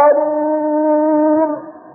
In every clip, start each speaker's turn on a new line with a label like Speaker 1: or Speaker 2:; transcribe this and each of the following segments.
Speaker 1: عليم.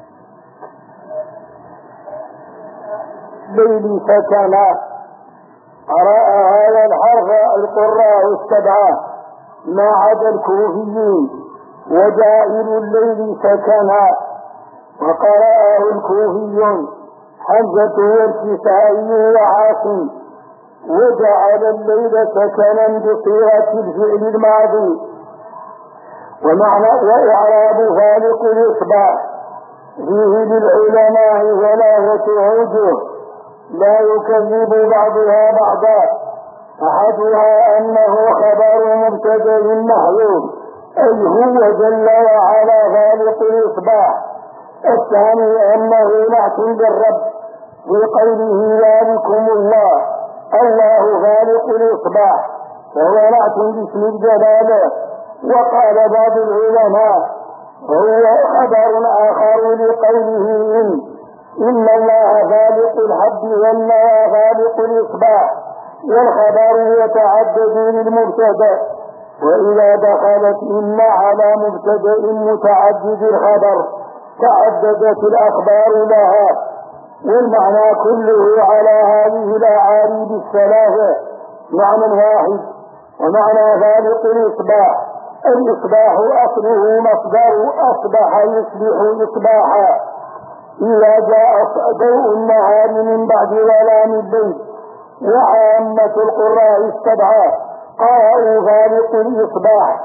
Speaker 1: ليل سكنا. قرأ هذا الحرف القراء السبعة ما عدا الكوفيين، وجائل الليل سكنا، وقرأه الكوفيون حمزة والكسائي وعاصم، وجعل الليل سكنا بصيغة الفعل الماضي. ومعنى وإعراب فالق الإصباح فيه للعلماء ثلاثة أوجه لا يكذب بعضها بعضا. أحدها أنه خبر مبتدأ محذوف أي هو جل وعلا فالق الإصباح. الثاني أنه نعت بالرب في قوله ذلكم الله، الله فالق الإصباح، فهو نعت باسم الجلالة. وقال بعض العلماء هو خبر آخر لقوله إن الله فالق الحب والنوى فالق الإصباح، والخبر يتعدد للمبتدأ، وإذا دخلت إن على مبتدأ متعدد الخبر تعددت الأخبار لها. والمعنى كله على هذه الأعاريب الثلاثة معنى واحد. ومعنى فالق الإصباح الإصباح أصله مصدر أصبح يصبح إصباحا، إذا جاء ضوء النهار من بعد ظلام الليل. وعامة القراء السبعة قرأوا فالق الإصباح.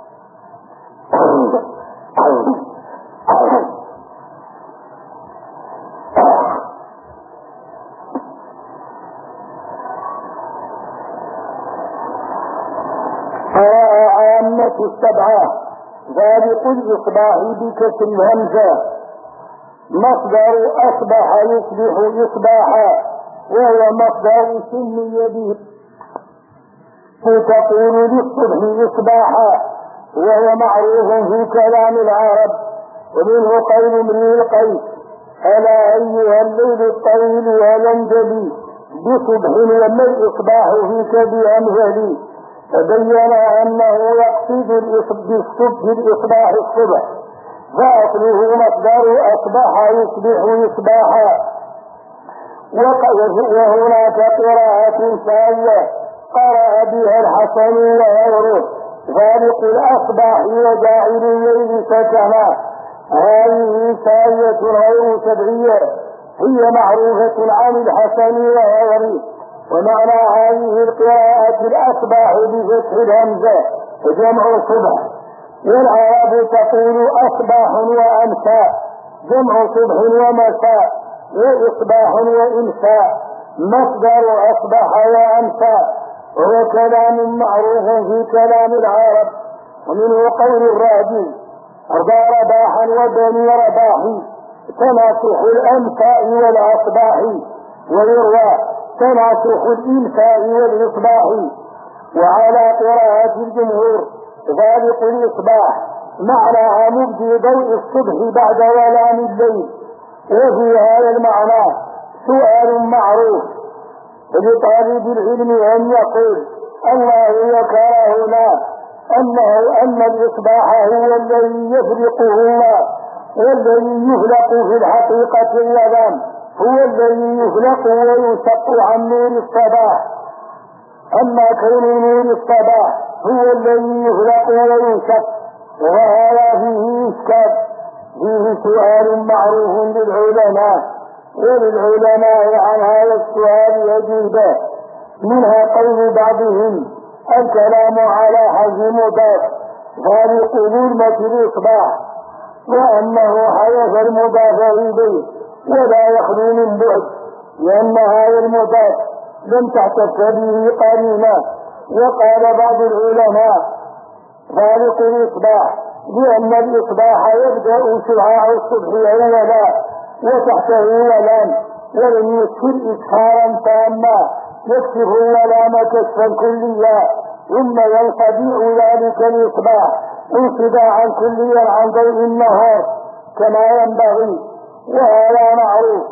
Speaker 1: قرأ عامة السبعة فالق الإصباح بكسر الهمزة، مصدر أصبح يصبح إصباحا، وهو مصدر سمي به تقول للصبح إصباحا، وهو معروف في كلام العرب. ومنه قول امرئ القيس ألا أيها الليل الطويل والانجلي بصبح وما الإصباح فيك بأمثلي، فبين أنه يقصد بالإصباح الصبح، فأصله مصدر أصبح يصبح إصباحا. وهناك قراءة ثانية قرأ بها الحسن وغيره فالق الأصباح وجاعل الليل سكنا. هذه ثانية غير سبعية، هي معروفة عن الحسن وغيره. ومعنى هذه القراءة الأصباح بفتح الهمزة جمع صبح، والعرب تقول أصباح وأمساء جمع صبح ومساء، وإصباح وإمساء مصدر أصبح وأمساء، وهو كلام معروف في كلام العرب. ومنه قول الرازي أرضى رباحا وبني رباح تناسخ الأمساء والأصباح، ويروى تناسخ الإمساء والإصباح. وعلى قراءة الجمهور فالق الإصباح معناها مبدي ضوء الصبح بعد ظلام الليل. وفي هذا المعنى سؤال معروف لطالب العلم أن يقول الله ذكر هنا أن الإصباح هو الذي يفرقه الله، والذي يفلق في الحقيقة الظلام هو الذي يفلق وينشق عن نور الصباح. أما كون نور الصباح هو الذي يفلق وينشق، وهذا فيه إشكال، فيه سؤال معروف للعلماء، وللعلماء عن هذا السؤال يجوبه. منها قول بعضهم الكلام على حذف مضاف فالق ظلمة الإصباح، وأنه حذف المضاف إليه ولا يخلو من بعد، لأن هذا المضاف لم تعتق به قرينة. وقال بعض العلماء فالق الإصباح لأن الإصباح يبدأ شعاع الصبح أولا وتحته ولام، ولم يكسر إسهارا تاما يكشف الظلام كشفا كليا، ثم ينقضي ذلك الإصباح انقضاعا كليا عن ضوء النهار كما ينبغي، وهذا معروف.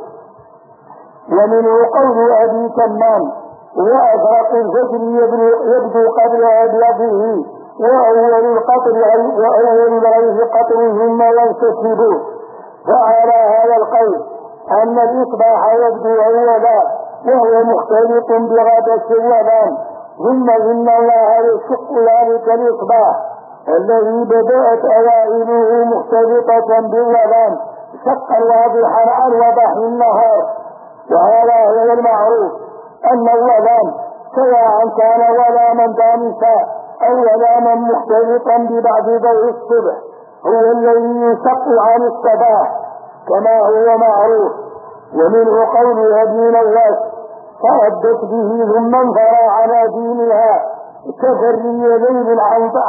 Speaker 1: ومنه قول أبي تمام وأزرق الفجر يبدو قبل أبيضه وأول الغيث قطر ثم ينتسب. فعلى هذا القول أن الإصباح يبدو أولا وهو مختلط بغدة اللبان، ثم إن الله يشق ذلك الإصباح الذي بدأت أوائله مختلطة باللبان شقا واضحا عن وضح النهار. وهذا هو المعروف أن اللبان سواء كان ولاما دامسا أو ولاما مختلطا ببعض ضوء الصبح هو الذي يشق عن الصباح كما هو معروف. ومنه قول أبي نواس فأدت به ثم انفرى على دينها كفري ليل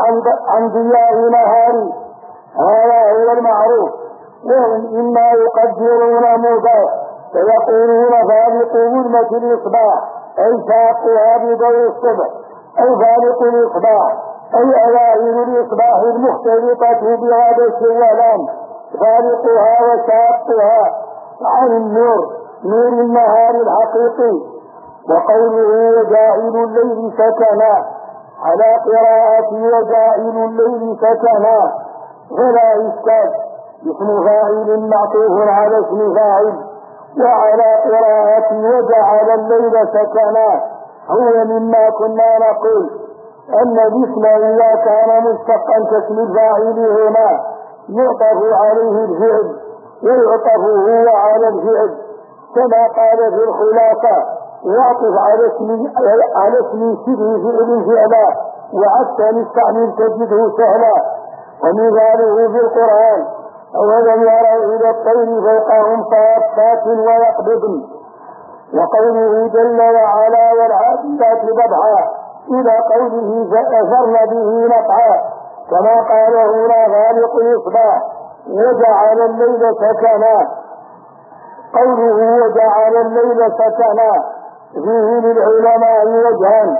Speaker 1: عن ضياء نهار. هذا هو المعروف. وهم إما يقدرون مضاف فيقولون فالق ظلمة الإصباح أي ساقها بضوء الصبح، أو فالق الإصباح أي أوائل الإصباح المختلطة بغدة الظلام فالقها وساقها عن النور نور النهار الحقيقي. وقوله وجاعل الليل سكنا على قراءة وجاعل الليل سكنا فلا إشكال، اسم فاعل معطوف على اسم فاعل. وعلى قراءة وجعل الليل سكنا هو مما كنا نقول أن الاسم إذا كان مشتقا كاسم الفاعل هنا يعطف عليه الفعل ويعطف هو على الفعل، كما قال في الخلاصة واعطف على اسم شبه فعل فعلا وعكس نستعمل تجده سهلا. ومثاله في القرآن أولم يروا إلى الطير فوقهم صافات ويقبضن. وقوله جل وعلا والعاديات ضبحا إلى قوله فأثرن به نقعا كما قال هنا خالق الإصباح وجعل الليل سكنا. قوله وجعل الليل سكنا فيه للعلماء وجهان،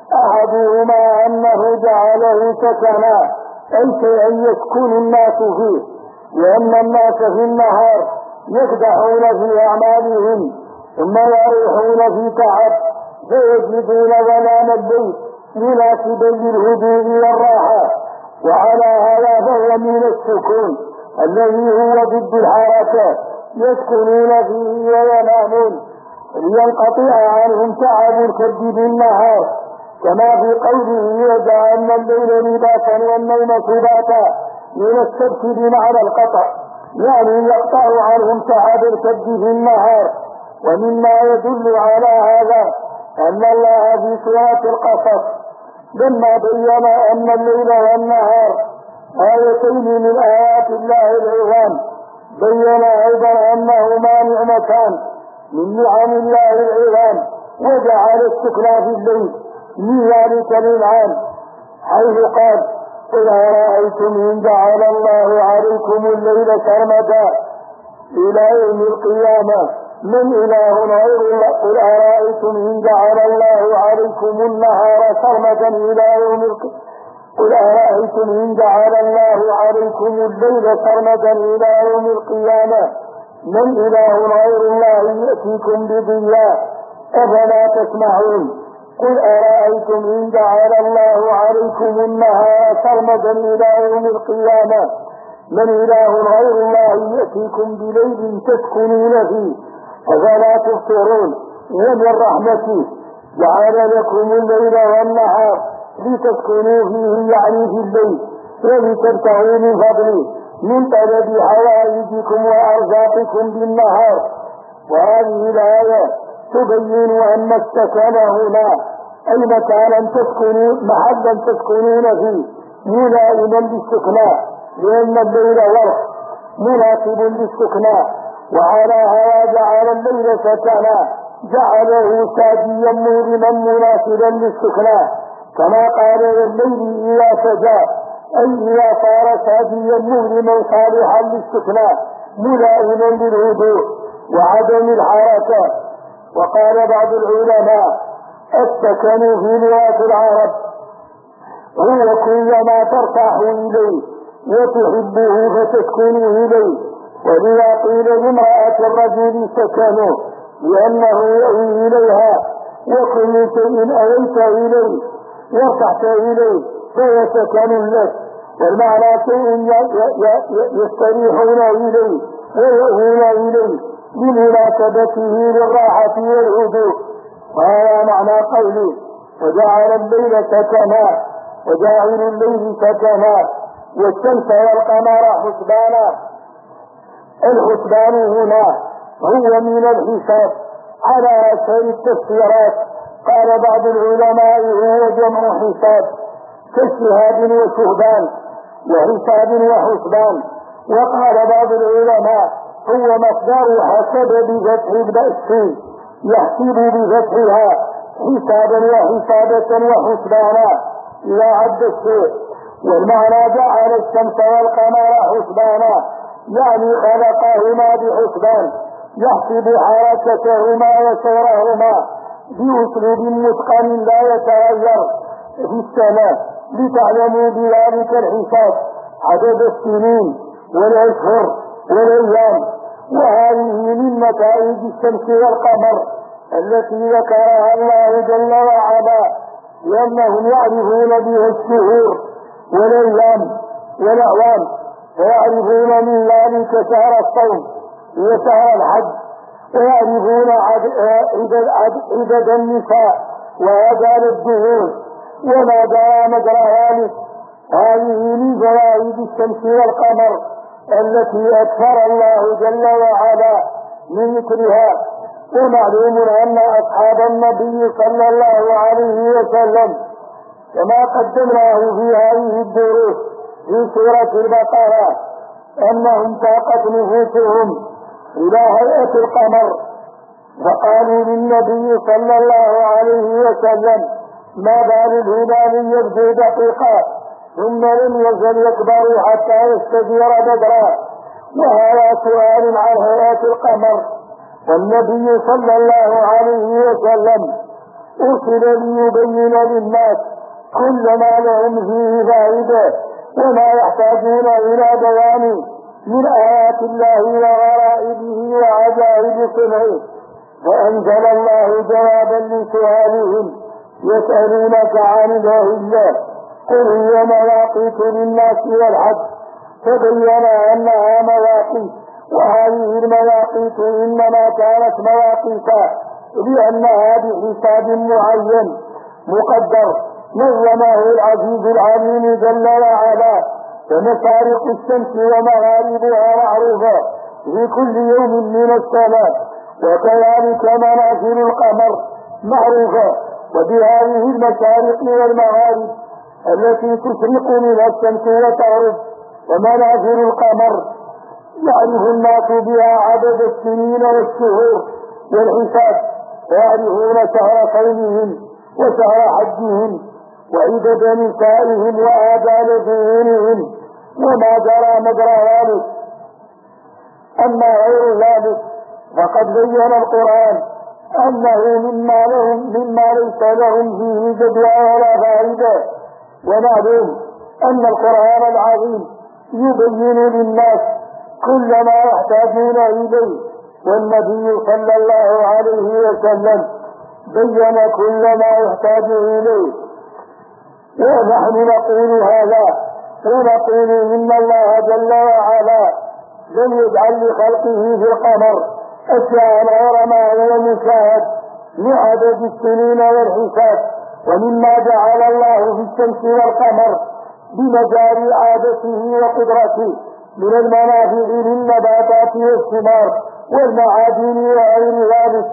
Speaker 1: أحدهما أنه جعله سكنا أي شيئا يسكن الناس فيه، لأن الناس في النهار يخدعون في أعمالهم ثم يروحون في تعب فيجدون ظلام الليل مناسبا للهدوء والراحة. وعلى هذا فهو من السكون الذي هو ضد الحركة يسكنون فيه وينامون لينقطع عنهم تعب الكد بالنهار، كما في قوله وجعلنا الليل لباسا والنوم سباتا من السبت بمعنى القطع، يعني يقطع عنهم تعب الكد بالنهار. ومما يدل على هذا أن الله في سورة القصص لما بين أن الليل والنهار آيتين من آيات الله العظام بين أيضا أنهما نعمتان من نعم الله العظام وجعل السكنى في الليل من ذلك الإنعام، حيث قال قل أرأيتم إن جعل الله عليكم الليل سرمدا إلى يوم القيامة من إله غير الله. قل أرأيتم إن جعل الله عليكم النهار سرمدا إلى يوم القيامة. قل أرأيتم إن جعل الله عليكم الليل سرمدا إلى يوم القيامة من إله غير الله يأتيكم بضياء أفلا تسمعون. قل أرأيتم إن جعل الله عليكم النهار سرمدا إلى يوم القيامة من إله غير الله يأتيكم بليل تسكنون فيه أفلا تبصرون. ومن رحمته جعل لكم الليل والنهار لتسكنوا فيه يعني في الليل ولتبتغوا من فضله من طلب حوائجكم وأرزاقكم بالنهار. وهذه الآية تبين أن السكن هنا أي مكانا محلا تسكنون فيه ملائما للسكنى، لأن الليل ورق مناسب للسكنى. وعلى هذا جعل الليل سكنا جعله ساديا مظلما مناسبا للسكنى، كما قال والليل إذا سجى أي إذا صار ساديا مظلما صالحا للسكنى ملائما للهدوء وعدم الحركة. وقال بعض العلماء السكن في لغة العرب هو كل ما ترتاح إليه وتحبه فتسكن إليه. ولذا قيل لامرأة الرجل سكنه لأنه يأوي إليها، وكل شيء أويت إليه وارتحت إليه هو سكن لك، والمعنى شيء يستريحون إليه ويؤوون إليه بمناسبته للراحة والهدوء. وهذا معنى قوله وجعل الليل سكنا، وجعل الليل سكنا والشمس والقمر حسبانا. الحسبان هنا هو من الحساب على أكثر التفسيرات. قال بعض العلماء هو جمع حساب كاجتهاد وشهبان وحساب وحسبان. وقال بعض العلماء هو مصدر حسب بفتح السين يحسب بفتحها حسابا وحسابة وحسبانا إذا عد الشيء. والمعنى جعل الشمس والقمر حسبانا يعني خلقهما بحسبان يحسب حركتهما وسيرهما بأسلوب متقن لا يتغير في السماء، لتعلموا بذلك الحساب عدد السنين والأشهر والأيام. وهذه من نتائج الشمس والقمر التي ذكرها الله جل وعلا، لأنهم يعرفون بها الشهور والأيام والأعوام، ويعرفون من ذلك شهر الصوم وشهر الحج، ويعرفون عدد النساء وأجال الدهور وما جرى مجرى ذلك. هذه من فوائد الشمس والقمر التي أكثر الله جل وعلا من ذكرها. ومعلوم أن أصحاب النبي صلى الله عليه وسلم كما قدمناه في هذه الدروس في سورة البقرة أنهم ساقت نفوسهم إلى هيئة القمر، فقالوا للنبي صلى الله عليه وسلم ما بال الهلال يبدو دقيقا ثم لم يزل يكبر حتى يستدير بدرا. وهذا سؤال عن هيئة القمر، والنبي صلى الله عليه وسلم أرسل ليبين للناس كل ما لهم فيه فائدة وما يحتاجون إلى بيان من آيات الله وغرائبه وعجائب صنعه. فأنزل الله جوابا لسؤالهم يسألونك عن الأهلة قل هي مواقيت للناس والحج، فبين أنها مواقيت، وهذه المواقيت إنما كانت مواقيتا لأنها بحساب معين مقدر نظمه العزيز العليم جل وعلا. فمشارق الشمس ومغاربها معروفة في كل يوم من السنة، وكذلك منازل القمر معروفة. وبهذه المشارق والمغارب التي تشرق منها الشمس وتغرب ومنازل القمر يعرف الناس بها عدد السنين والشهور والحساب، ويعرفون شهر صومهم وشهر حجهم وعدد نسائهم وآجال دينهم وما جرى مجرى ذلك. أما غير ذلك فقد بين القرآن أنه مما ليس لهم فيه جدوى ولا فائدة. ومعلوم أن القرآن العظيم يبين للناس كل ما يحتاجون إليه، والنبي صلى الله عليه وسلم بين كل ما يحتاج إليه. ونحن نقول هذا ونقول إن الله جل وعلا لم يجعل لخلقه في القمر أشياء غير ما هو مشاهد لعدد السنين والحساب. ومما جعل الله في الشمس والقمر بمجاري عادته وقدرته من المنافع للنباتات والثمار والمعادن وغير ذلك،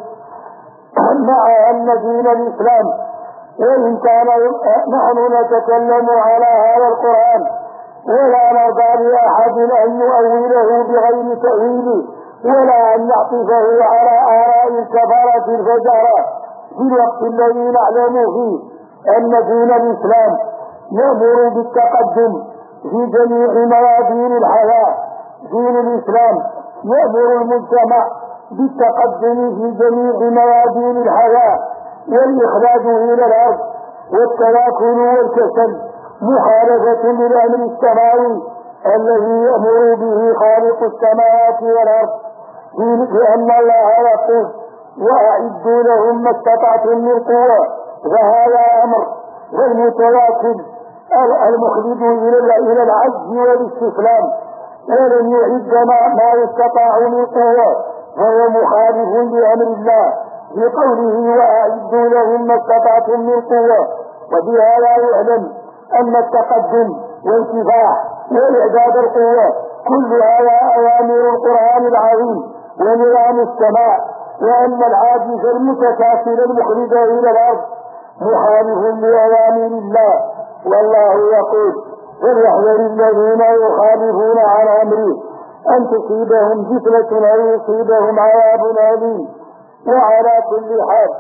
Speaker 1: مع أن دين الإسلام وإن كان نحن نتكلم على هذا القرآن ولا نرضى لأحد أن يؤوله بغير تأويله ولا أن يعطفه على آراء الكفرة الفجرة في الوقت الذي نعلم فيه أن دين الإسلام يأمر بالتقدم في جميع ميادين الحياة. دين الإسلام يأمر المجتمع بالتقدم في جميع ميادين الحياة والإخراج إلى الأرض والتواكل والكسل مخالفة للأمر السماوي الذي يأمر به خالق السماوات والأرض، لأن الله يقول وأعدوا لهم ما استطعتم من قوة، وهذا أمر. والمتواكل المخلد إلى العجز والاستسلام، ولم يعد ما يستطاع من قوة، وهو مخالف بأمر الله بقوله وأعدوا لهم ما استطعتم من قوة. وبهذا يعلم أن التقدم والكفاح وإعداد القوة كلها أوامر القرآن العظيم ونظام السماء، وأن العاجز المتكاسل المخلد إلى الأرض مخالف لأوامر الله. والله يقول فليحذر الذين يخالفون عن أمره أن تصيبهم فتنة أو يصيبهم عذاب أليم. وعلى كل حال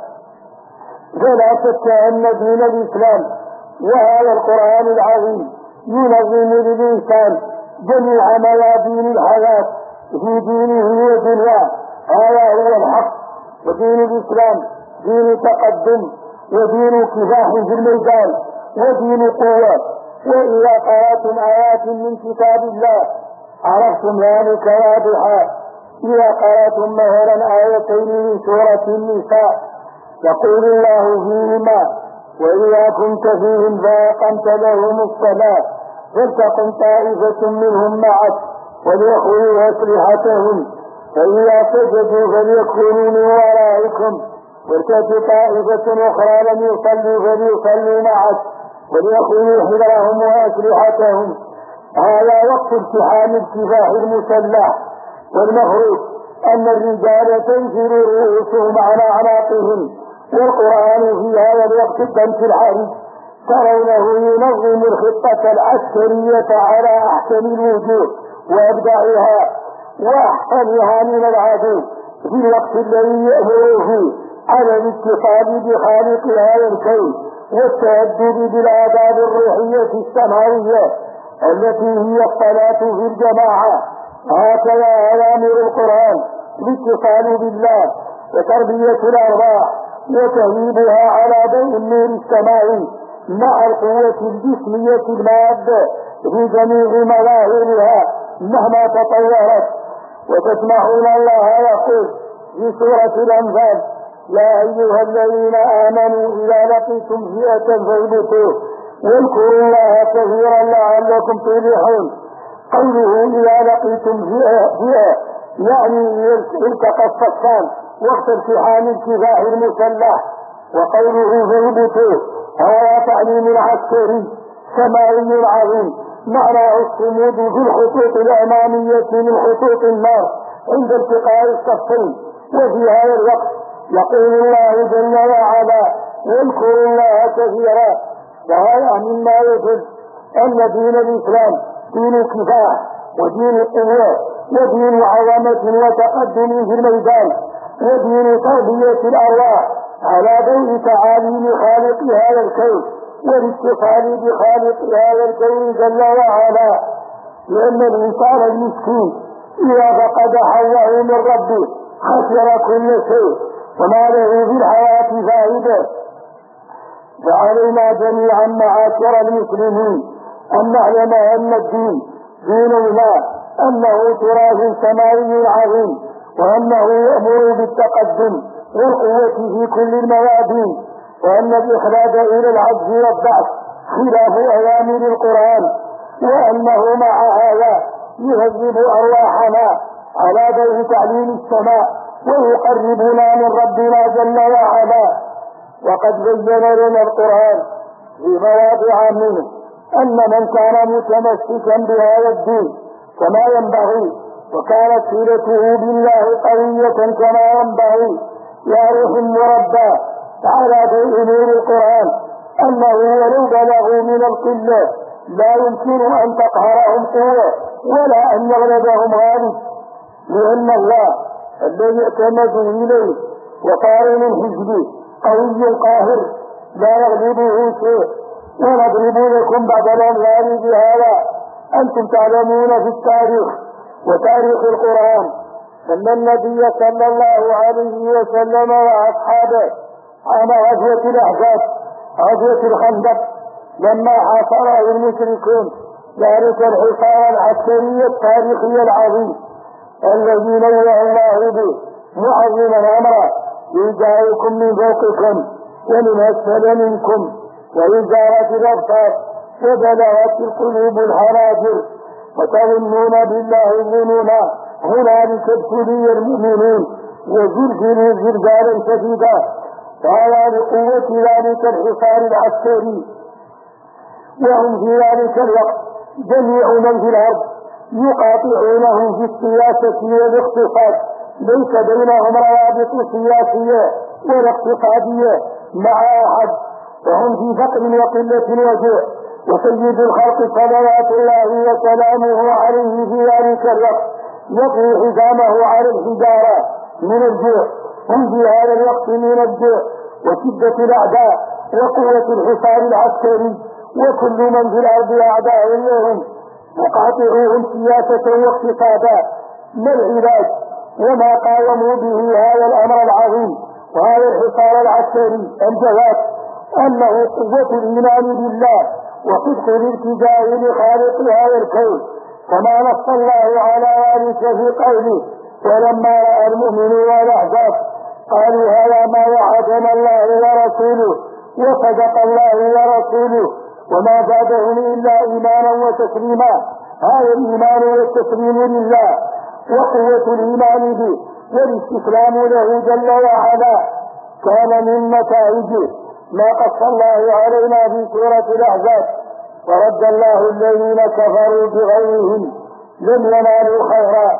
Speaker 1: فلا شك أن دين الإسلام وهذا القرآن العظيم ينظم للإنسان جميع ميادين الحياة في دينه ودنياه. هذا هو الحق. ودين الإسلام دين تقدم ودين كفاح في الميدان ودين قوة. وإذا قرأتم آيات من كتاب الله عرفتم ذلك واضحا. إذا قرأتم مثلا آيتين من سورة النساء يقول الله فيهما وإذا كنت فيهم فأقمت لهم الصلاة فلتقم طائفة منهم معك وليأخذوا أسلحتهم فإذا سجدوا فليكونوا من ورائكم ولتأتي طائفة أخرى لم يصلوا فليصلوا معك وليأخذوا حذرهم وأسلحتهم. هذا وقت امتحان الكفاح المسلح. والمفروض أن الرجال تنزل رؤوسهم على أعناقهم، والقرآن في هذا الوقت الدمس الحرج ترونه ينظم الخطة العسكرية على أحسن الوجوه وأبدعها وأحسنها من العدو في الوقت الذي يأمر فيه على الاتصال بخالق هذا الكون والتأدب بالآداب الروحية السماوية التي هي الصلاة في الجماعة. هكذا أوامر القرآن الاتصال بالله وتربية الأرواح وتهيبها على ضوء النور السماوي مع القوة الجسمية المادة في جميع مظاهرها مهما تطورت. وتسمعون الله يقول في سورة الأنفال يا أيها الذين آمنوا إذا لقيتم فئة فاثبتوا واذكروا الله كثيرا لعلكم تفلحون. قوله إذا لقيتم فئة يعني التقى الصفان وقت امتحان الكفاح المسلح. وقوله فاثبتوا هذا تعليم عسكري سماوي عظيم معناه الصمود في الخطوط الأمامية من خطوط النار عند التقاء الصفين. وفي هذا الوقت يقول الله جل وعلا واذكروا الله كثيرا. وهذا مما يدل أن دين الإسلام دين كفاح ودين قوة ودين عظمة وتقدم في الميدان ودين تربية الأرواح على ضوء تعاليم خالق هذا الكون والاتصال بخالق هذا الكون جل وعلا. لأن الإنسان المسكين إذا فقد حظه من ربه خسر كل شيء وما له في الحياة فائدة. فعلينا جميعا معاشر المسلمين أن نعلم أن الدين دين الله أنه تراث سماوي عظيم وأنه يأمر بالتقدم والقوة في كل الميادين وأن الإخلاد إلى العجز والضعف خلاف أوامر القرآن وأنه مع هذا يهذب أرواحنا على ضوء تعليم السماء ويقربنا من ربنا جل وعلا. وقد بين لنا القرآن في مواضع منه أن من كان متمسكا بهذا الدين كما ينبغي وكانت صلته بالله قوية كما ينبغي يا روح مربى على ضوء نور القرآن أنه ولو بلغوا من القلة لا يمكن أن تقهرهم قوة ولا أن يغلبهم غالب. لأن الله الذي اعتمدوا إليه وصاروا من حزبه قوي قاهر لا يغلبه شيء. ونضرب لكم بعض الأمثال بهذا. أنتم تعلمون في التاريخ وتاريخ القرآن أن النبي صلى الله عليه وسلم وأصحابه عام غزوة الأحزاب غزوة الخندق لما حاصره المشركون ذلك الحصار العسكري التاريخي العظيم الذي نوه الله به معظما أمره يجاءكم من فوقكم ومن أسفل منكم وإزالة الأبصار وبلغت القلوب الحناجر وتظنون بالله الظنونا. هنالك ابتلي المؤمنون وزلزلوا زلزالا شديدا. وهذا لقوة ذلك الحصار العسكري. وهم في ذلك الوقت جميع من في الأرض يقاطعونهم في السياسة والاقتصاد، ليس بينهم روابط سياسية ولا اقتصادية مع أحد، وهم في فقر وقلة وجوع. وسيد الخلق صلوات الله وسلامه عليه في ذلك الوقت يطوي حزامه على الحجارة من الجوع. هم في هذا الوقت من الجوع وشدة الأعداء وقوة الحصار العسكري، وكل من في الأرض أعداء لهم يقاطعوهم سياسة واقتصادا. ما العلاج وما قاوموا به هذا الأمر العظيم وهذا الحصار العسكري؟ الجواب أنه قوة الإيمان بالله وصدق الالتجاء لخالق هذا الكون، كما نص الله على ذلك في قوله: ولما رأى المؤمنون الأحزاب قالوا هذا ما وعدنا الله ورسوله وصدق الله ورسوله وما زادهم إلا إيمانا وتسليما. هذا الإيمان والتسليم لله وقوة الإيمان به والاستسلام له جل وعلا كان من نتائجه ما قص الله علينا في سورة الأحزاب: ورد الله الذين كفروا بغيرهم لم ينالوا خيرا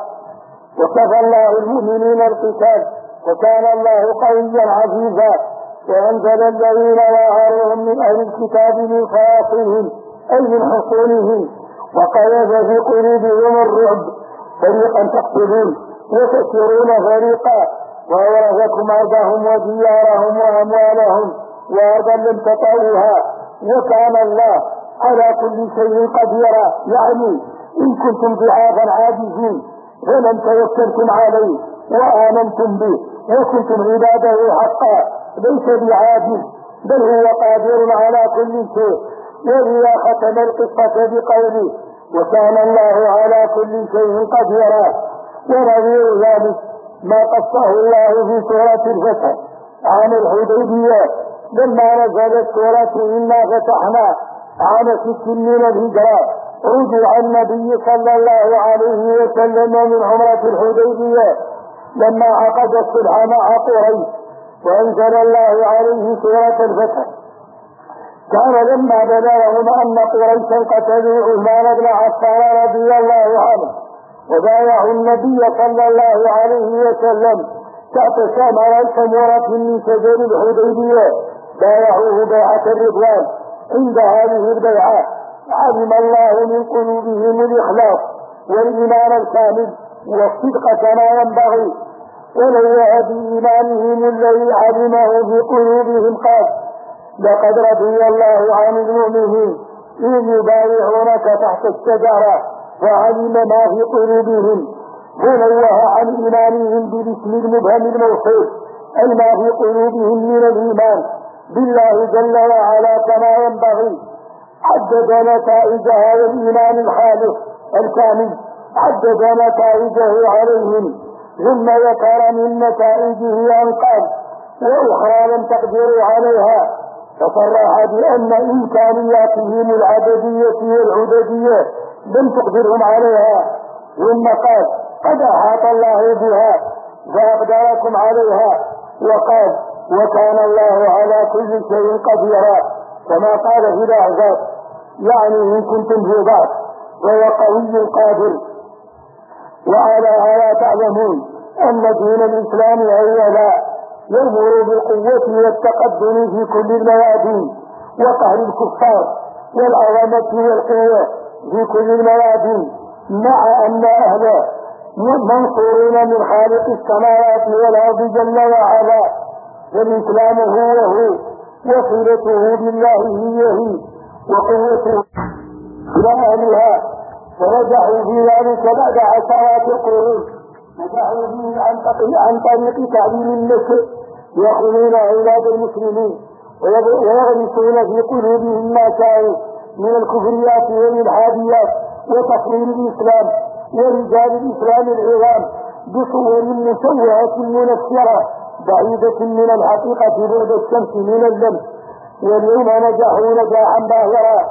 Speaker 1: وكفى الله المؤمنين القتال وكان الله قويا عزيزا. وأنزل الذين ظاهرهم من أهل الكتاب من صياصيهم أي من حصونهم وقذف في قلوبهم الرعب، فريقا تقتلون وتسرون فريقا، وأورثكم أرضهم وديارهم وأموالهم وأرضا لم تطئوها وكان الله على كل شيء قديرا. يعني إن كنتم ضعافا عاجزين فمن توكلتم عليه وآمنتم به وكنتم عباده حقا ليس بعاجز بل هو قادر على كل شيء. ولذا ختم القصة بقوله: وكان الله على كل شيء قديرا. ونظير ذلك ما قصه الله في سورة الفتح عن الحديبية لما نزلت سورة إنا فتحنا عام 6 من الهجرة، رجع النبي صلى الله عليه وسلم من عمرة الحديبية لما عقد الصلح مع قريش، وأنزل الله عليه سورة الفتح. كان لما بلغهم أن قريشا قتلوا عثمان بن عفان رضي الله عنه وبايعوا النبي صلى الله عليه وسلم تحت ثمرة من شجر الحديبية، بايعوه بيعة الرضوان. عند هذه البيعة علم الله من قلوبهم الإخلاص والإيمان الكامل والصدق كما ينبغي، ولولا بإيمانهم الذي علمه في قلوبهم قال: لقد رضي الله عن المؤمنين إذ يبايعونك تحت الشجرة وعلم ما في قلوبهم. ونوه عن إيمانهم بالاسم المبهم الموصول أي ما في قلوبهم من الإيمان بالله جل وعلا كما ينبغي. حدد نتائج هذا الإيمان الخالص الكامل، حدد نتائجه عليهم، ثم ذكر من نتائجه أن قال: وأخرى لم تقدروا عليها، فصرح بأن إمكانياتهم العددية والعددية لم تقدرهم عليها، ثم قال: قد أحاط الله بها فأقدركم عليها، وقال: وكان الله على كل شيء قديرا كما قال في الأحزاب. يعني إن كنتم في ضعف فهو قوي قادر. وعلى هذا تعلمون أن دين الإسلام أولا يأمر بالقوة والتقدم في كل الميادين وقهر الكفار والعظمة والقوة في كل الميادين، مع أن أهله منصورون من خالق السماوات والأرض جل وعلا. والإسلام هو وصلته بالله هي وقوته إلى أهلها، ونجحوا في ذلك بعد عشرات القرون. نجحوا به عن طريق تعليم النشء، يأخذون عباد المسلمين ويغرسون في قلوبهم ما شاءوا من الكفريات والإلحاديات وتقرير الإسلام ورجال الإسلام العظام بصور مشوهة منفرة بعيدة من الحقيقة بعد الشمس من اللمس. واليوم نجحوا نجاحا باهرا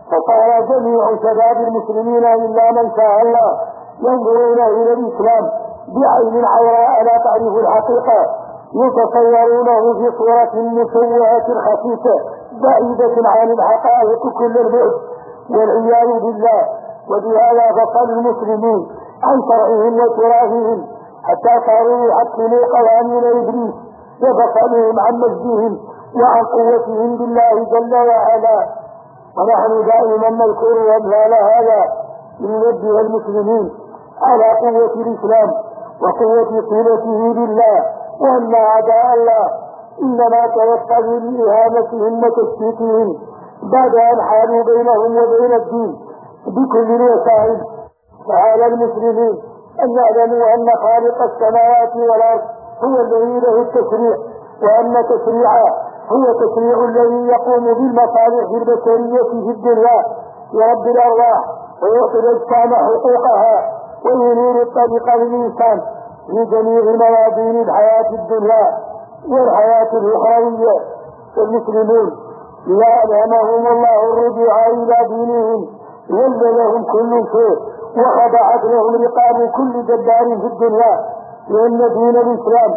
Speaker 1: فصار جميع شباب المسلمين إلا من شاء الله ينظرون إلى الإسلام بعين عوراء لا تعرف الحقيقة، يتصورونه في صورة مشوهة خفيفة بعيدة عن الحقائق كل البعد والعياذ بالله. وبهذا فصل المسلمين عن شرعهم وتراثهم حتى صاروا يحكموا قوانين إبليس، وفصلهم عن مجدهم وعن قوتهم بالله جل وعلا. ونحن دائما نذكر أمثال هذا لننبه المسلمين على قوة الإسلام وقوة صلته بالله، وأن أعداء الله إنما توصلوا لإهانتهم وتشتيتهم بعد أن حالوا بينهم وبين الدين بكل الوسائل. فعلى المسلمين أن يعلموا أن خالق السماوات والأرض هو الذي له التشريع، وأن تشريعه هو تشريع الذي يقوم بالمصالح البشرية في الدنيا لرب الأرواح، ويعطي الأجسام حقوقها، وينير الطريق للإنسان في جميع موازين الحياة الدنيا والحياة الأخروية. والمسلمون ليعلمهم الله الرجوع إلى دينهم ذل لهم كل شيء وخضعت لهم رقاب كل جبار في الدنيا، لأن دين الإسلام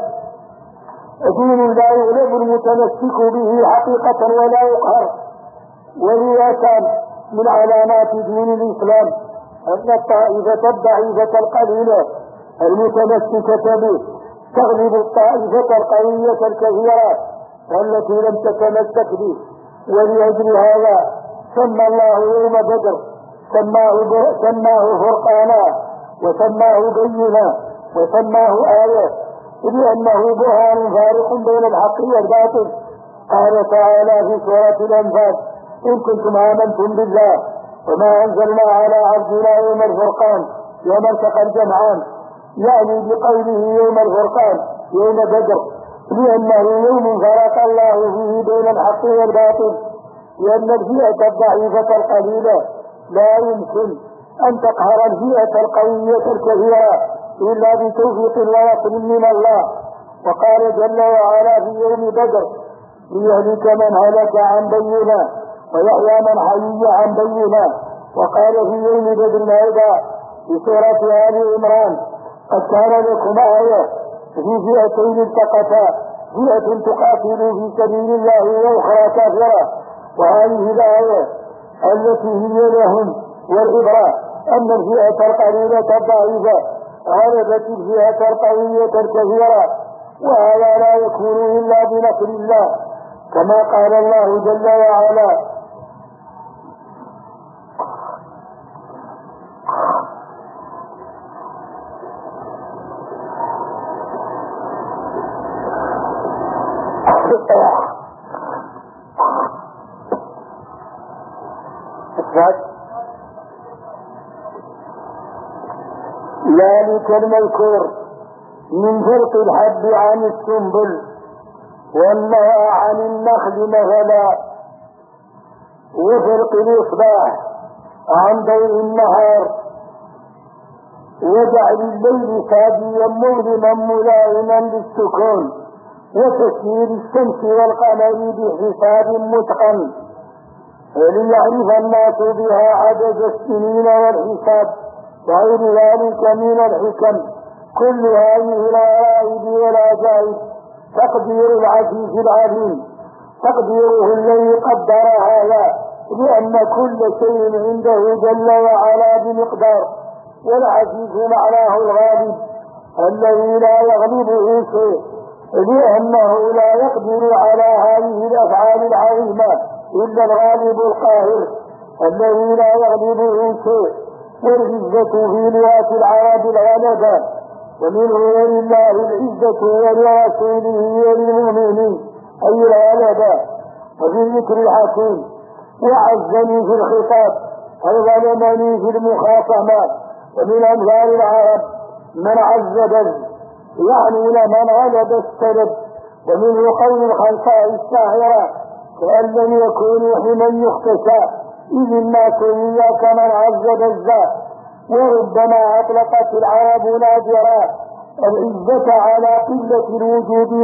Speaker 1: دين لا يغلب المتمسك به حقيقة ولا يقهر. ولذا كان من علامات دين الإسلام أن الطائفة الضعيفة القليلة المتمسكة به تغلب الطائفة القوية الكثيرة التي لم تتمسك به. ولأجل هذا سمى الله يوم بدر سماه فرقانا، وسماه بينا، وسماه آية، لأنه برهان فارق بين الحق والباطل. قال تعالى في سورة الأنفال: إن كنتم آمنتم بالله وما أنزلنا على عبدنا يوم الفرقان يوم التقى الجمعان، يعني بقوله يوم الفرقان يوم بدر، لأنه يوم فرق الله فيه بين الحق والباطل، لأن الفئة الضعيفة القليلة لا يمكن أن تقهر الفئة القوية الكثيرة إلا بتوفيق ونصر من الله. وقال جل وعلا في يوم بدر: ليهلك من هلك عن بينه ويحيى من حي عن بينه. وقال في يوم بدر أيضا في سورة آل عمران: قد كان لكم آية في فئتين التقتا، فئة تقاتل في سبيل الله وأخرى كافرة. وهذه الآية التي هي لهم والعبرة أن الفئة القليلة الضعيفة غلبت الفئة القوية الكثيرة، وهذا لا يكون إلا بنصر الله، كما قال الله جل وعلا: ذلك المذكور من فرق الحب عن السنبل والنوى عن النخل مثلا، وفرق الإصباح عن ضوء النهار، وجعل الليل ساديا مظلما ملائما للسكون، وتسيير الشمس والقمر بحساب متقن، وليعرف الناس بها عدد السنين والحساب وغير ذلك من الحكم. كل هذه الغرائب والعجائب تقدير العزيز العليم، تقديره الذي قدر هذا، لأن كل شيء عنده جل وعلا بمقدار. والعزيز معناه الغالب الذي لا يغلبه شيء، لأنه لا يقدر على هذه الأفعال العظيمة إلا الغالب القاهر الذي لا يغلبه شيء. والعزة في لغة العرب الغلبة، ومنه ولله العزة ولرسوله وللمؤمنين أي الغلبة. وفي ذكر الحكيم: وعزني في الخطاب أي ظلمني في المخاصمة. ومن أمثال العرب من عز بذ، يعني لمن غلب السبب. ومنه قول الخلفاء الشاعرة: كأن لم يكونوا حمن يختشى إذ الناس إياك من عز بذا. وربما أطلقت العرب نادرا العزة على قلة الوجود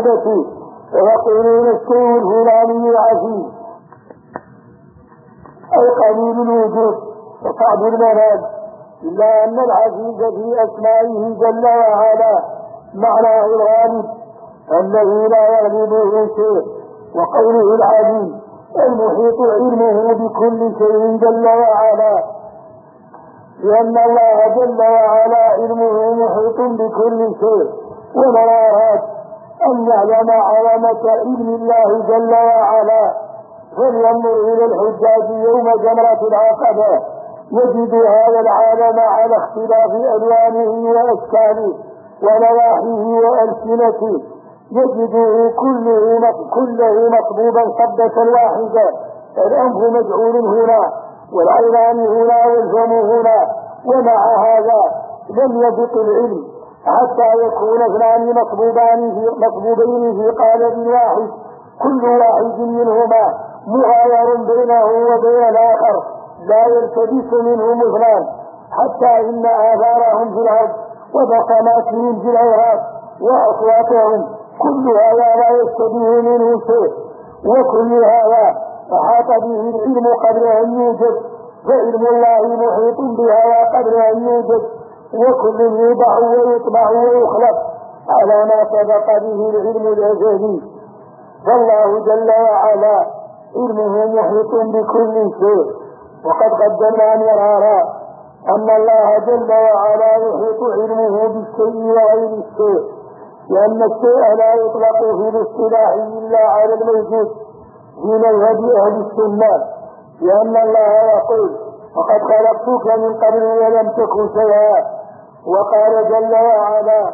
Speaker 1: وصعوبته، ويقولون الشيء الفلاني عزيز. أي قليل الوجود وصعب المنال، إلا أن العزيز في أسمائه جل وعلا معناه الغالب الذي لا يغلبه شيء، وقوله العليم المحيط علمه بكل شيء جل وعلا، لأن الله جل وعلا علمه محيط بكل شيء. ولا أن يعلم عظمة علم الله جل وعلا فلينظر إلى الحجاج يوم جمرة العقبة يجد هذا العالم على اختلاف ألوانه وأشكاله ونواحيه وألسنته، يجده كله مصبوبا صبة واحدة، الأنف مجعول هنا والعينان هنا والفم هنا، ومع هذا لم يضق العلم حتى يكون اثنان مصبوبين في قالب واحد، كل واحد منهما مغاير بينه وبين الآخر لا يلتبس منهم اثنان، حتى إن آثارهم في الأرض وبصماتهم في الأوراق وأصواتهم كل هذا لا يشتبه منه شيء، وكل هذا أحاط به العلم قبل أن يوجد، فعلم الله محيط بها قبل أن يوجد، وكل يوضع ويطبع ويخلق على ما سبق به العلم الأزلي. فالله جل وعلا علمه محيط بكل شيء. وقد قدمنا مرارا أن الله جل وعلا يحيط علمه بالشيء وغير الشيء، لأن الشيء لا يطلق في الاصطلاح إلا على الموجود في مذهب أهل السنة، لأن الله يقول وقد خلقتك من قبل ولم تكن شيئا، وقال جل وعلا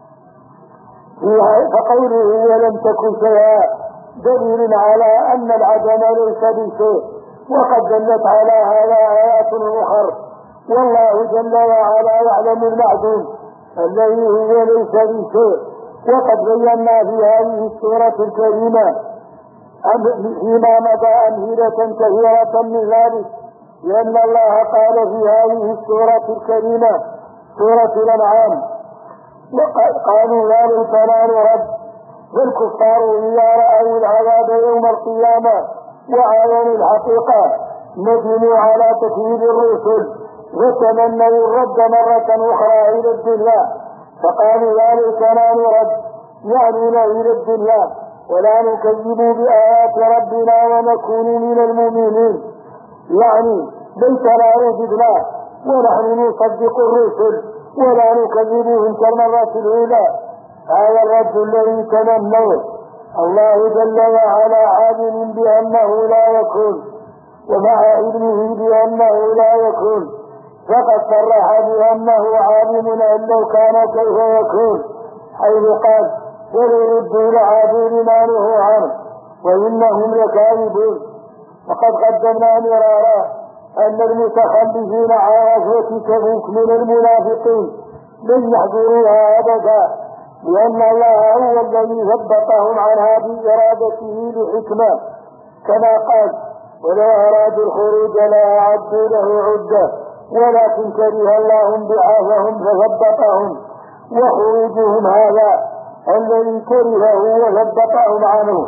Speaker 1: فقوله ولم تكن شيئا دليل على أن العدم ليس بشيء، وقد دلت على هذا آيات أخرى. والله جل وعلا يعلم المعدوم الذي هو ليس بشيء، وقد بينا في هذه السورة الكريمة فيما مضى أمثلة كثيرة من ذلك، لأن الله قال في هذه السورة الكريمة سورة الأنعام قالوا يا ليتنا نرد، والكفار إذا رأوا العذاب يوم القيامة وعاينوا الحقيقة ندموا على تكذيب الرسل وتمنوا الرد مرة أخرى إلى الدنيا، فقالوا يا ليتنا نرد يعنون إلى الدنيا ولا نكذب بآيات ربنا ونكون من المؤمنين، يعني ليتنا رددنا ونحن نصدق الرسل ولا نكذبهم كالمرة الأولى. هذا الرد الذي تمنوه الله جل وعلا عالم بأنه لا يكون، ومع علمه بأنه لا يكون فقد صرح بأنه عالم أن لو كان كيف يكون، حيث قال ولو ردوا لعادوا لما نهوا عنه وإنهم لكاذبون. وقد قدمنا مرارا أن المتخلفين على غزوة تبوك من المنافقين لن يحضروها أبدا، لأن الله هو الذي ثبتهم عنها بإرادته لحكمة، كما قال ولو أرادوا الخروج لأعدوا له عدة ولكن كره الله انبعاثهم فثبتهم، وخروجهم هذا الذي كرهه وثبتهم عنه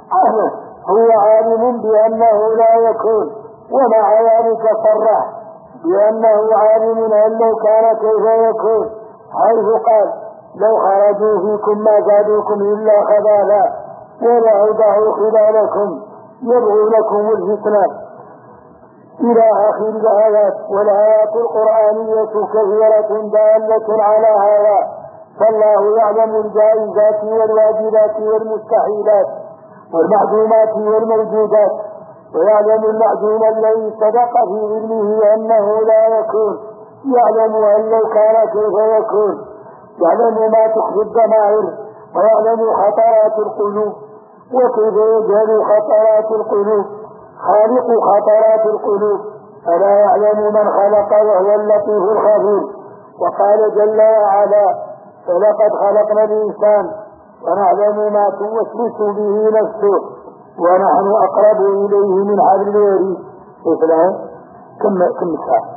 Speaker 1: هو عالم بأنه لا يكون، ومع ذلك صرح بأنه عالم أن لو كان كيف يكون، حيث قال لو خرجوا فيكم ما زادوكم إلا خبالا ولأوضعوا خلالكم يبغونكم الفتنة إلى آخر الآيات. والآيات القرآنية كثيرة دالة على هذا، فالله يعلم الجائزات والواجبات والمستحيلات والمعدومات والموجودات، ويعلم المعدوم الذي صدق في علمه أنه لا يكون، يعلم أن لو كان كيف يكون، يعلم ما تخفي الضمائر ويعلم خطرات القلوب وكيف يجهل خطرات القلوب خالق خطرات القلوب، ألا يعلم من خلق وهو اللطيف الخبير. وقال جل وعلا فلقد خلقنا الإنسان ونعلم ما توسوس به نفسه ونحن أقرب إليه من حبل الوريد. إسلام كم ساعة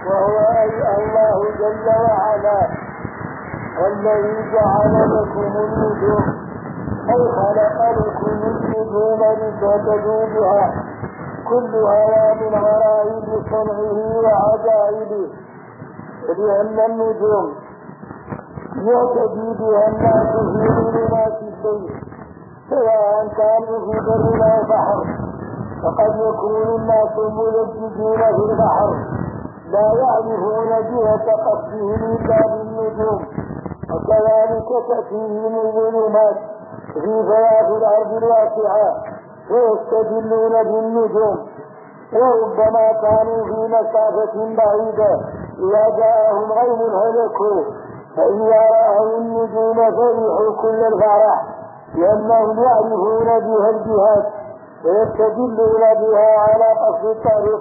Speaker 1: وهو أي الله جل وعلا الذي جعل لكم النجوم أي خلق لكم النجوم لتهتدوا بها كلها من غرائب صنعه وعجائبه لأن النجوم يهتدي بها الناس في ظلمات الليل سواء كانوا في بر أو بحر فقد يكون الناس ملججين في البحر لا يعرفون جهة قصدهم إلا بالنجوم وكذلك تأتيهم الظلمات في فياض الأرض الواسعة فيستدلون بالنجوم وربما كانوا في مسافة بعيدة إذا جاءهم غيم هلكوا فإذا رأوا النجوم فرحوا كل الفرح لأنهم يعرفون بها الجهات ويستدلون بها على قصد الطريق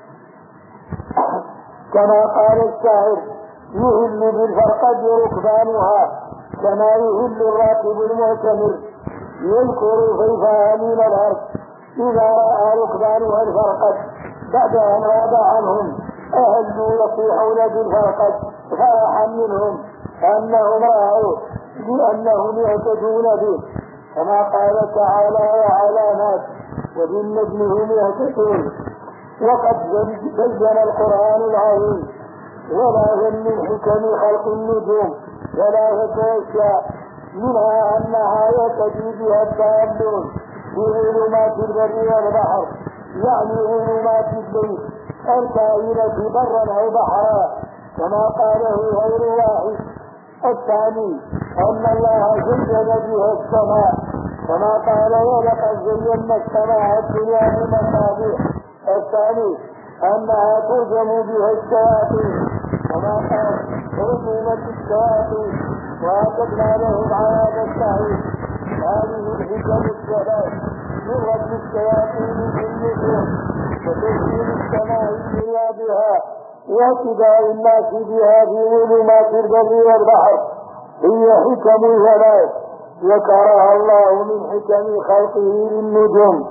Speaker 1: كما قال الشاعر يهل بالفرقد ركبانها كما يهل الراكب المعتمر يذكر فيفاها من الأرض إذا رأى ركبانها الفرقد بعد أن غاب عنهم أهلوا يصيحون بالفرقد فرحا منهم أنهم رأوا لأنهم يهتدون به كما قال تعالى وعلامات وبالنجم هم يهتدون وقد بين القرآن العظيم ولا من حكم خلق النجوم ثلاثة أشياء منها أنها يهتدي بها التأملون في ظلمات البر والبحر يعني ظلمات الليل الكائنة برا أو بحرا كما قاله غير واحد. الثاني أن الله زين بها السماء كما قال ولقد زينا السماء الدنيا بمصابيح. الثاني أنها ترجم بها الشياطين كما قال رجمت الشياطين وأعتدنا لهم عذاب السعير. هذه الحكم الثلاث من رد الشياطين بالنجوم وتسجيل السماء الدنيا بها واتباع الناس بها في ظلمات البر والبحر هي حكم ثلاث ذكرها الله من حكم خلقه للنجوم.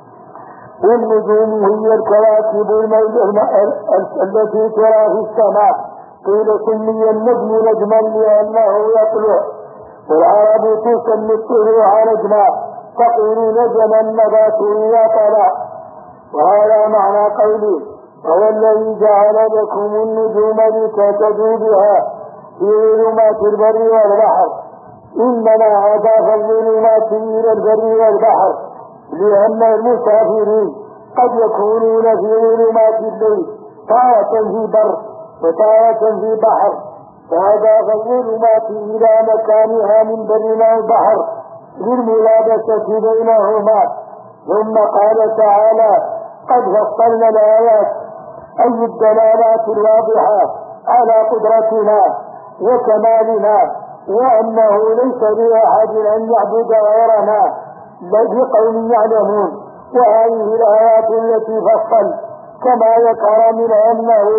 Speaker 1: والنجوم هي الكواكب التي ترى في السماء قيل سمي النجم نجما لأنه يطلع والعرب تسمي الطلوع نجما تقول نجما النبات إذا طلع. وهذا معنى قوله وهو الذي جعل لكم النجوم لتهتدوا بها في ظلمات البر والبحر. إنما أضاف الظلمات إلى البر والبحر لأن المسافرين قد يكونون في ظلمات الليل تارة في بر وتارة في بحر فأضاف الظلمات إلى مكانها من بر أو بحر للملابسة بينهما. ثم قال تعالى قد فصلنا الآيات أي الدلالات الواضحة على قدرتنا وكمالنا وأنه ليس لأحد أن يعبد غيرنا بل قوم يعلمون. وهذه الآيات التي فصل كما ذكر من أنه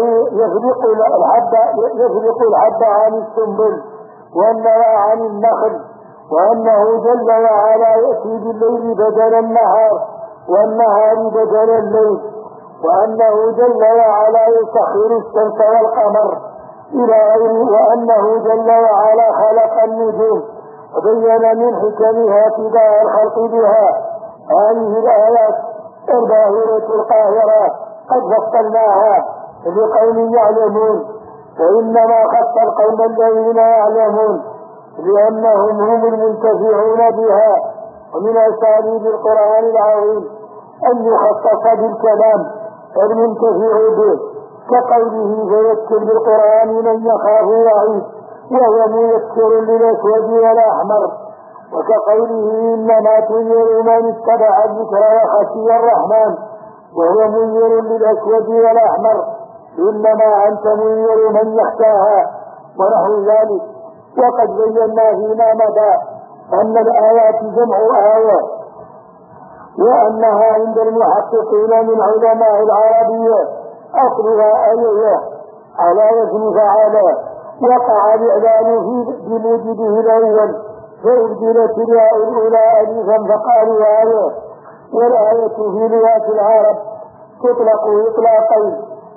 Speaker 1: يفرق الحب عن السنبل والنوى عن النخل وأنه جل وعلا يأتي بالليل بدل النهار والنهار بدل الليل وأنه جل وعلا يسخر الشمس والقمر إلى غيره وأنه جل وعلا خلق النجوم وبين من حكمها ابتداء الخلق بها. هذه الآيات الباهرة القاهرة قد فصلناها لقوم يعلمون وإنما خص القوم الذين يعلمون لأنهم هم المنتفعون بها. ومن أساليب القرآن العظيم أن يخصص بالكلام المنتفع به كقوله فيذكر بالقرآن من يخاف وعيد وهو ميسر للأسود والأحمر وكقوله إنما تنذر من اتبع الذكر وخشي الرحمن وهو منذر للأسود والأحمر إنما أنت منذر من يخشاها ونحو ذلك. وقد بينا فيما مضى أن الآيات جمع آية وأنها عند المحققين من علماء العربية أصلها آية على وزن فعالة وقع الإعلان بموجبه الأول فأبدلت الياء الأولى ألفا فقالوا آية. والآية في لغة العرب تطلق إطلاقين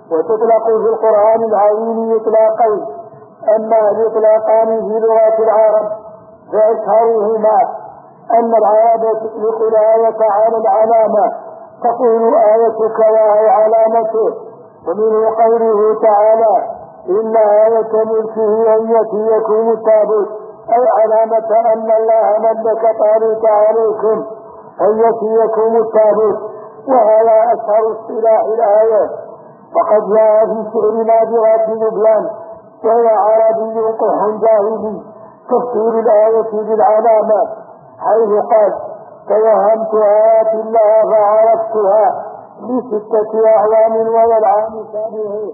Speaker 1: وتطلق في القرآن العظيم إطلاقين، أما الإطلاقان في لغة العرب فأشهرهما أن العرب تطلق الآية على العلامة، تقول آيتك وهي علامته، ومنه قوله تعالى إن آية ملكه أن يأتيكم التابوت، أي علامة أن الله ملك طالوت عليكم أن يأتيكم التابوت، وهذا أشهر اصطلاح الآية. وقد جاء في شعر نادرات لبنان وهو عربي قح جاهلي تفسير الآية بالعلامة، حيث قال توهمت آيات الله فعرفتها ل6 أعوام ولا العام السابع،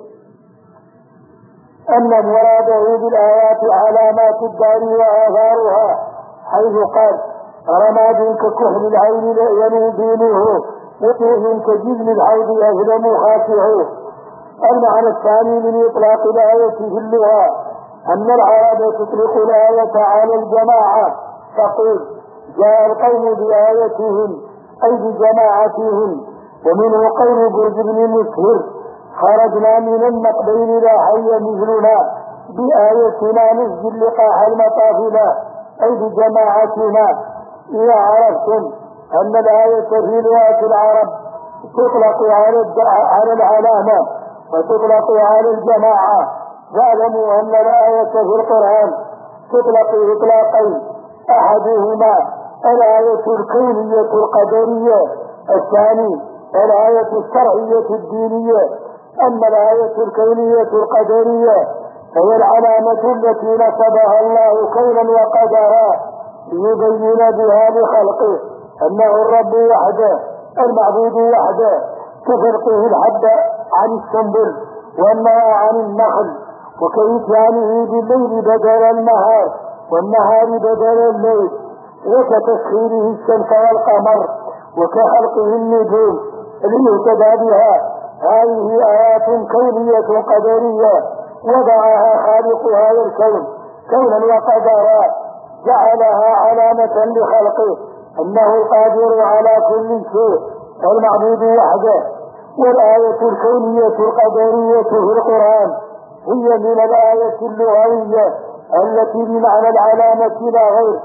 Speaker 1: أن مراده بالآيات علامات الدار وآثارها، حيث قال رماد ككحل العين ينوبينه وطيف كجبن الحوض أظلم خاشعه. المعنى الثاني من إطلاق الآية في اللغة أن العرب تطلق الآية على الجماعة، تقول جاء القوم بآيتهم أي بجماعتهم. ومنه قول برج بن مسهر خرجنا من النقبين لا حي مثلنا بآيتنا نسجل لقاح المطافلة أي بجماعتنا. إذا عرفتم أن الآية في لغة العرب تطلق على العلامة وتطلق على الجماعة، فاعلموا أن الآية في القرآن تطلق إطلاقين، أحدهما الآية الكونية القدرية، الثاني الآية الشرعية الدينية. أما الآية الكونية القدرية فهي العلامة التي نصبها الله كونا وقدرا ليبين بها لخلقه أنه الرب وحده المعبود وحده، كفرقه الحب عن السنبل والنوى عن النخل، وكإتيانه بالليل بدل النهار والنهار بدل الليل، وكتسخيره الشمس والقمر وكخلقه النجوم ليهتدى بها. هذه آيات كونية قدرية وضعها خالق هذا الكون كونا وقدرا، جعلها علامة لخلقه أنه القادر على كل شيء المعبود وحده. والآية الكونية القدرية في القرآن هي من الآية اللغوية التي بمعنى العلامة لا غير.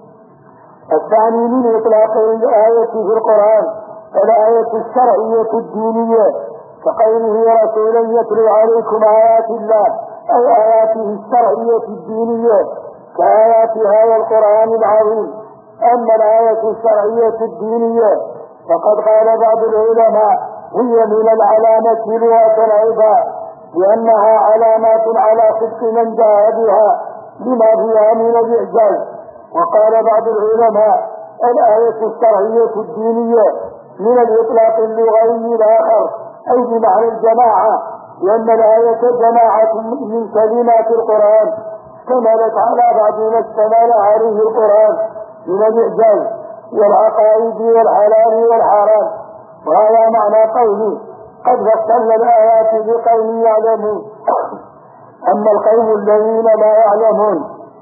Speaker 1: الثاني من إطلاق الآية في القرآن الآية الشرعية الدينية، كقوله رسولا يتلو عليكم آيات الله أو آياته الشرعية الدينية كآيات هذا القرآن العظيم. أما الآية الشرعية الدينية فقد قال بعض العلماء هي من العلامة لغة العباد، لأنها علامات على صدق من جاء بها لما فيها من الإعجاز. وقال بعض العلماء الآية الشرعية الدينية من الإطلاق اللغوي الآخر أي بمعنى الجماعة، لأن الآية جماعة من كلمات القرآن اشتملت على بعض ما اشتمل عليه القرآن من الإعجاز والعقائد والحلال والحرام. وهذا معنى قوله قد فصلنا الآيات لقوم يعلمون. أما القوم الذين لا يعلمون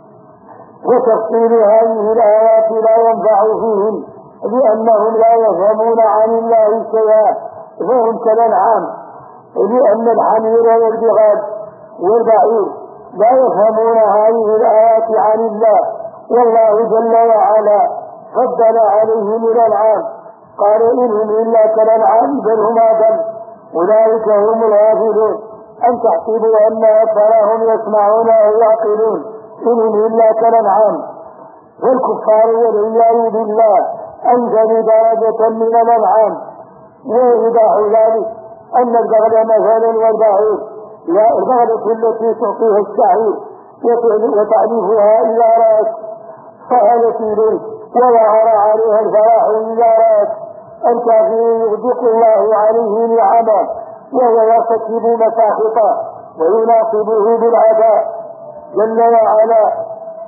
Speaker 1: وتفصيل هذه الآيات لا ينفع فيهم لأنهم لا يفهمون عن الله شيئا، فهم كالأنعام، لأن الحمير والبغال والبعير لا يفهمون هذه الآيات عن الله، والله جل وعلا فضل عليهم الأنعام، قال إنهم إلا كالأنعام بل هم أضل، أولئك هم الغافلون، أم تحسبوا أن أكثرهم يسمعون أو يعقلون، إنهم إلا كالأنعام. والكفار والعياذ بالله أنزل درجة من الأنعام، وإيضاح ذلك أن البغل مثلا والبعير البغلة التي تعطيها الشعير وتعرفها إذا رأت سهلت إليه وظهر عليها الفلاح إذا رأت. الكافر يغدق الله عليه نعمه وهو يرتكب مساخطه ويناقبه بالعداء جل وعلا.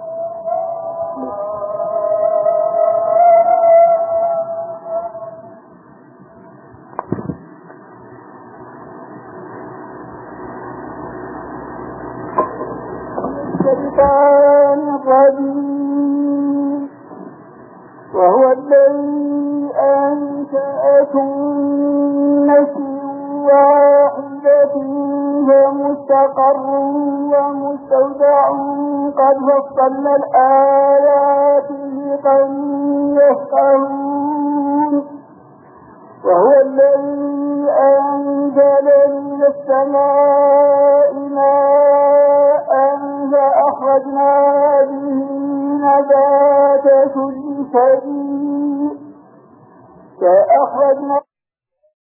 Speaker 2: الشيطان الرجيم وهو الذي أنشأكم من نفس واحدة فيها مستقر ومستودع قد فصلنا الآيات لقوم يفقهون وهو الذي أنزل من السماء ماء فأخرجنا به نبات كل شيء